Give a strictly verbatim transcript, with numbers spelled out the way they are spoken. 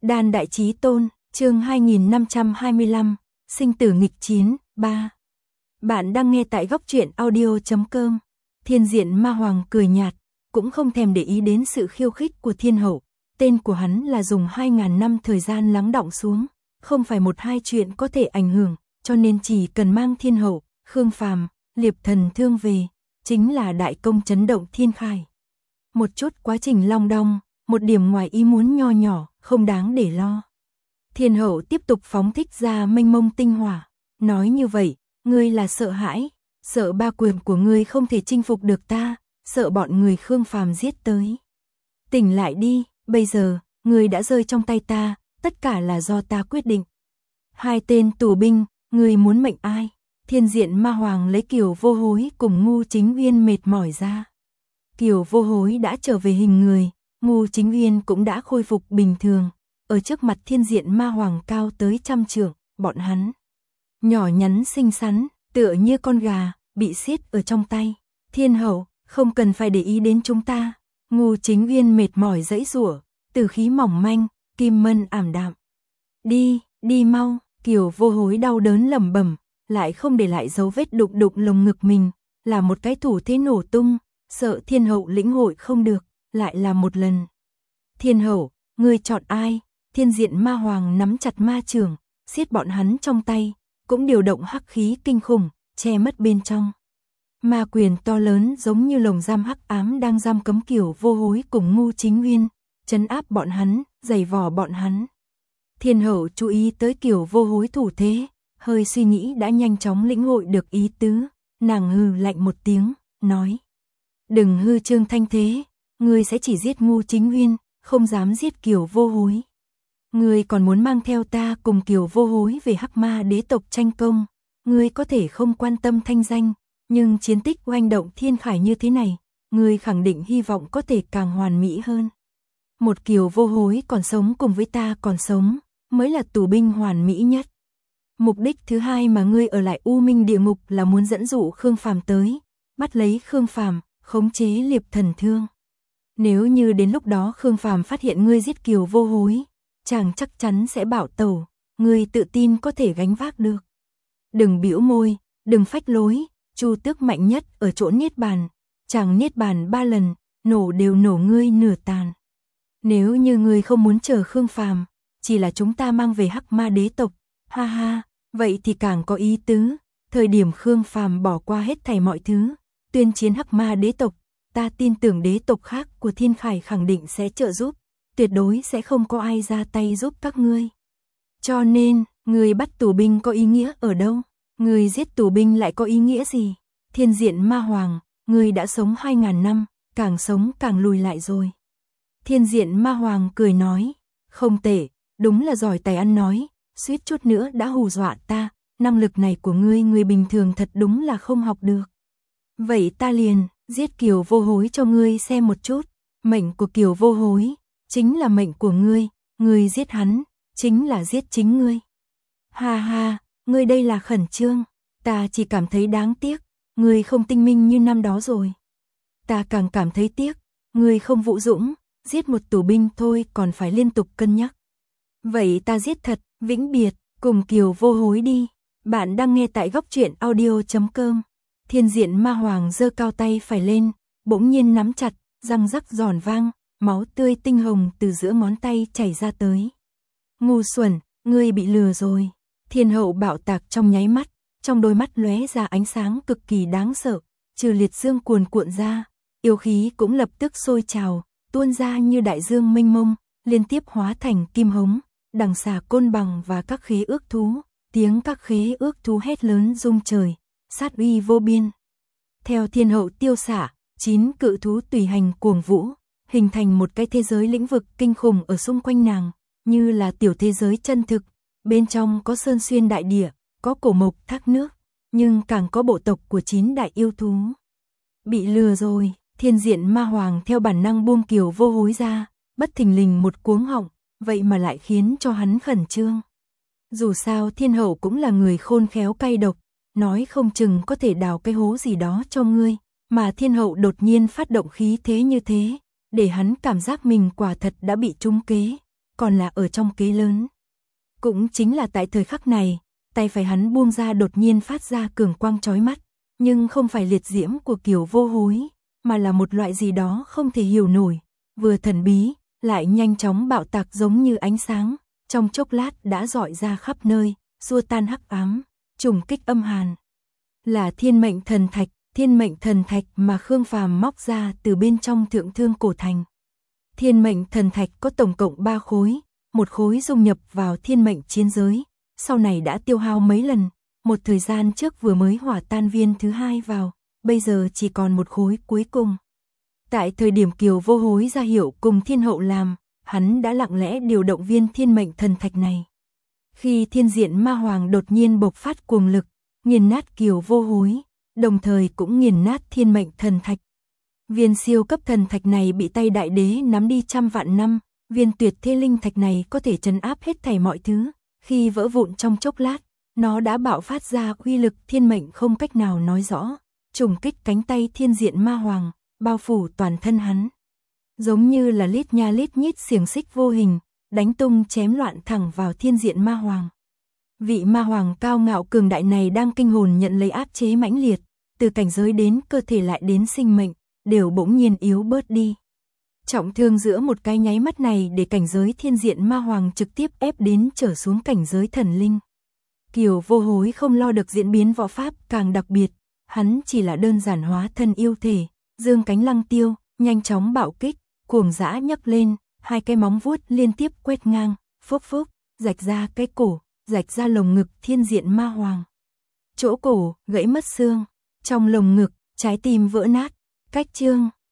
Đan Đại Chí Tôn, chương hai nghìn năm trăm hai mươi lăm, sinh tử nghịch chiến, ba. Bạn đang nghe tại góc truyện audio chấm com. Thiên Diện Ma Hoàng cười nhạt, cũng không thèm để ý đến sự khiêu khích của thiên hậu. Tên của hắn là dùng hai ngàn năm thời gian lắng đọng xuống, không phải một hai chuyện có thể ảnh hưởng, cho nên chỉ cần mang thiên hậu, Khương Phàm, Liệp Thần Thương về, chính là đại công chấn động thiên khai. Một chút quá trình long đong, một điểm ngoài ý muốn nho nhỏ, không đáng để lo. Thiên hậu tiếp tục phóng thích ra mênh mông tinh hỏa, nói như vậy, ngươi là sợ hãi, sợ ba quyền của ngươi không thể chinh phục được ta, sợ bọn người Khương Phàm giết tới. Tỉnh lại đi, bây giờ, ngươi đã rơi trong tay ta, tất cả là do ta quyết định. Hai tên tù binh, ngươi muốn mệnh ai? Thiên Diện Ma Hoàng lấy Kiều Vô Hối cùng Ngu Chính Uyên mệt mỏi ra. Kiều Vô Hối đã trở về hình người, Ngu Chính Uyên cũng đã khôi phục bình thường, ở trước mặt Thiên Diện Ma Hoàng cao tới trăm trượng, bọn hắn nhỏ nhắn xinh xắn, tựa như con gà, bị siết ở trong tay. Thiên hậu, không cần phải để ý đến chúng ta. Ngu Chính Uyên mệt mỏi giãy giụa, tử khí mỏng manh, kim mân ảm đạm. Đi, đi mau, Kiều Vô Hối đau đớn lẩm bẩm, lại không để lại dấu vết đụng đụng lồng ngực mình, là một cái thủ thế nổ tung, sợ thiên hậu lĩnh hội không được, lại là một lần. Thiên hậu, ngươi chọn ai? Thiên Diện Ma Hoàng nắm chặt ma chưởng, siết bọn hắn trong tay, cũng điều động hắc khí kinh khủng, che mất bên trong. Ma quyền to lớn giống như lồng giam hắc ám đang giam cấm Kiều Vô Hối cùng Ngu Chính Uyên, trấn áp bọn hắn, giày vò bọn hắn. Thiên hậu chú ý tới Kiều Vô Hối thủ thế, hơi suy nghĩ đã nhanh chóng lĩnh hội được ý tứ, nàng hừ lạnh một tiếng, nói: "Đừng hư trương thanh thế, ngươi sẽ chỉ giết Ngu Chính Uyên, không dám giết Kiều Vô Hối. Ngươi còn muốn mang theo ta cùng Kiều Vô Hối về Hắc Ma đế tộc tranh công, ngươi có thể không quan tâm thanh danh, nhưng chiến tích oanh động thiên khải như thế này, ngươi khẳng định hy vọng có thể càng hoàn mỹ hơn. Một Kiều Vô Hối còn sống cùng với ta còn sống, mới là tù binh hoàn mỹ nhất. Mục đích thứ hai mà ngươi ở lại U Minh địa ngục là muốn dẫn dụ Khương Phàm tới, bắt lấy Khương Phàm, khống chế Liệp Thần Thương. Nếu như đến lúc đó Khương Phàm phát hiện ngươi giết Kiều Vô Hối, chàng chắc chắn sẽ bảo tẩu, ngươi tự tin có thể gánh vác được. Đừng bĩu môi, đừng phách lối, Chu Tước mạnh nhất ở chỗ niết bàn, chàng niết bàn ba lần, nổ đều nổ ngươi nửa tàn. Nếu như ngươi không muốn chờ Khương Phàm, chỉ là chúng ta mang về Hắc Ma đế tộc, ha ha, vậy thì càng có ý tứ, thời điểm Khương Phàm bỏ qua hết thảy mọi thứ, tuyên chiến Hắc Ma đế tộc, ta tin tưởng đế tộc khác của Thiên Khải khẳng định sẽ trợ giúp, tuyệt đối sẽ không có ai ra tay giúp các ngươi. Cho nên, người bắt tù binh có ý nghĩa ở đâu? Người giết tù binh lại có ý nghĩa gì? Thiên Diện Ma Hoàng, người đã sống hai ngàn năm, càng sống càng lùi lại rồi. Thiên Diện Ma Hoàng cười nói, không tệ, đúng là giỏi tài ăn nói, suýt chút nữa đã hù dọa ta, năng lực này của ngươi người bình thường thật đúng là không học được. Vậy ta liền, giết Kiều Vô Hối cho ngươi xem một chút, mệnh của Kiều Vô Hối, chính là mệnh của ngươi, ngươi giết hắn, chính là giết chính ngươi. Ha ha, ngươi đây là khẩn trương, ta chỉ cảm thấy đáng tiếc, ngươi không tinh minh như năm đó rồi. Ta càng cảm thấy tiếc, ngươi không vũ dũng, giết một tù binh thôi còn phải liên tục cân nhắc. Vậy ta giết thật, vĩnh biệt, cùng Kiều Vô Hối đi. Bạn đang nghe tại góc truyện audio chấm com. Thiên Diện Ma Hoàng giơ cao tay phải lên, bỗng nhiên nắm chặt, răng rắc giòn vang, máu tươi tinh hồng từ giữa ngón tay chảy ra tới. Ngu xuẩn, ngươi bị lừa rồi. Thiên hậu bạo tạc trong nháy mắt, trong đôi mắt lóe ra ánh sáng cực kỳ đáng sợ, trừ liệt dương cuồn cuộn ra, yêu khí cũng lập tức sôi trào, tuôn ra như đại dương mênh mông, liên tiếp hóa thành kim hống, đằng xà côn bằng và các khế ước thú, tiếng các khế ước thú hét lớn rung trời, sát uy vô biên. Theo thiên hậu tiêu xạ, chín cự thú tùy hành cuồng vũ, hình thành một cái thế giới lĩnh vực kinh khủng ở xung quanh nàng, như là tiểu thế giới chân thực, bên trong có sơn xuyên đại địa, có cổ mộc thác nước, nhưng càng có bộ tộc của chín đại yêu thú. Bị lừa rồi, Thiên Diện Ma Hoàng theo bản năng buông Kiều Vô Hối ra, bất thình lình một cuống họng, vậy mà lại khiến cho hắn khẩn trương. Dù sao thiên hậu cũng là người khôn khéo cay độc, nói không chừng có thể đào cái hố gì đó cho ngươi, mà thiên hậu đột nhiên phát động khí thế như thế, để hắn cảm giác mình quả thật đã bị trúng kế, còn là ở trong kế lớn. Cũng chính là tại thời khắc này, tay phải hắn buông ra đột nhiên phát ra cường quang chói mắt, nhưng không phải liệt diễm của Kiều Vô Hối, mà là một loại gì đó không thể hiểu nổi, vừa thần bí, lại nhanh chóng bạo tạc giống như ánh sáng, trong chốc lát đã rọi ra khắp nơi, xua tan hắc ám, trùng kích âm hàn. Là Thiên Mệnh Thần Thạch, Thiên Mệnh Thần Thạch mà Khương Phàm móc ra từ bên trong Thượng Thương Cổ Thành. Thiên Mệnh Thần Thạch có tổng cộng ba khối, một khối dung nhập vào Thiên Mệnh Chiến Giới, sau này đã tiêu hao mấy lần, một thời gian trước vừa mới hỏa tan viên thứ hai vào, bây giờ chỉ còn một khối cuối cùng. Tại thời điểm Kiều Vô Hối ra hiệu cùng Thiên Hậu làm, hắn đã lặng lẽ điều động viên Thiên Mệnh Thần Thạch này. Khi Thiên Diện Ma Hoàng đột nhiên bộc phát cuồng lực, nghiền nát Kiều Vô Hối, đồng thời cũng nghiền nát Thiên Mệnh Thần Thạch. Viên siêu cấp thần thạch này bị tay đại đế nắm đi trăm vạn năm, viên tuyệt thế linh thạch này có thể trấn áp hết thảy mọi thứ, khi vỡ vụn trong chốc lát, nó đã bạo phát ra uy lực thiên mệnh không cách nào nói rõ, trùng kích cánh tay Thiên Diện Ma Hoàng, bao phủ toàn thân hắn. Giống như là lít nha lít nhít xiềng xích vô hình, đánh tung chém loạn thẳng vào Thiên Diện Ma Hoàng. Vị ma hoàng cao ngạo cường đại này đang kinh hồn nhận lấy áp chế mãnh liệt, từ cảnh giới đến cơ thể lại đến sinh mệnh, đều bỗng nhiên yếu bớt đi. Trọng thương giữa một cái nháy mắt này để cảnh giới Thiên Diện Ma Hoàng trực tiếp ép đến trở xuống cảnh giới thần linh. Kiều Vô Hối không lo được diễn biến võ pháp càng đặc biệt, hắn chỉ là đơn giản hóa thân yêu thể, dương cánh lăng tiêu, nhanh chóng bạo kích, cuồng dã nhấc lên, hai cái móng vuốt liên tiếp quét ngang, phốc phốc, rạch ra cái cổ, rạch ra lồng ngực Thiên Diện Ma Hoàng. Chỗ cổ gãy mất xương, trong lồng ngực trái tim vỡ nát. Cách chương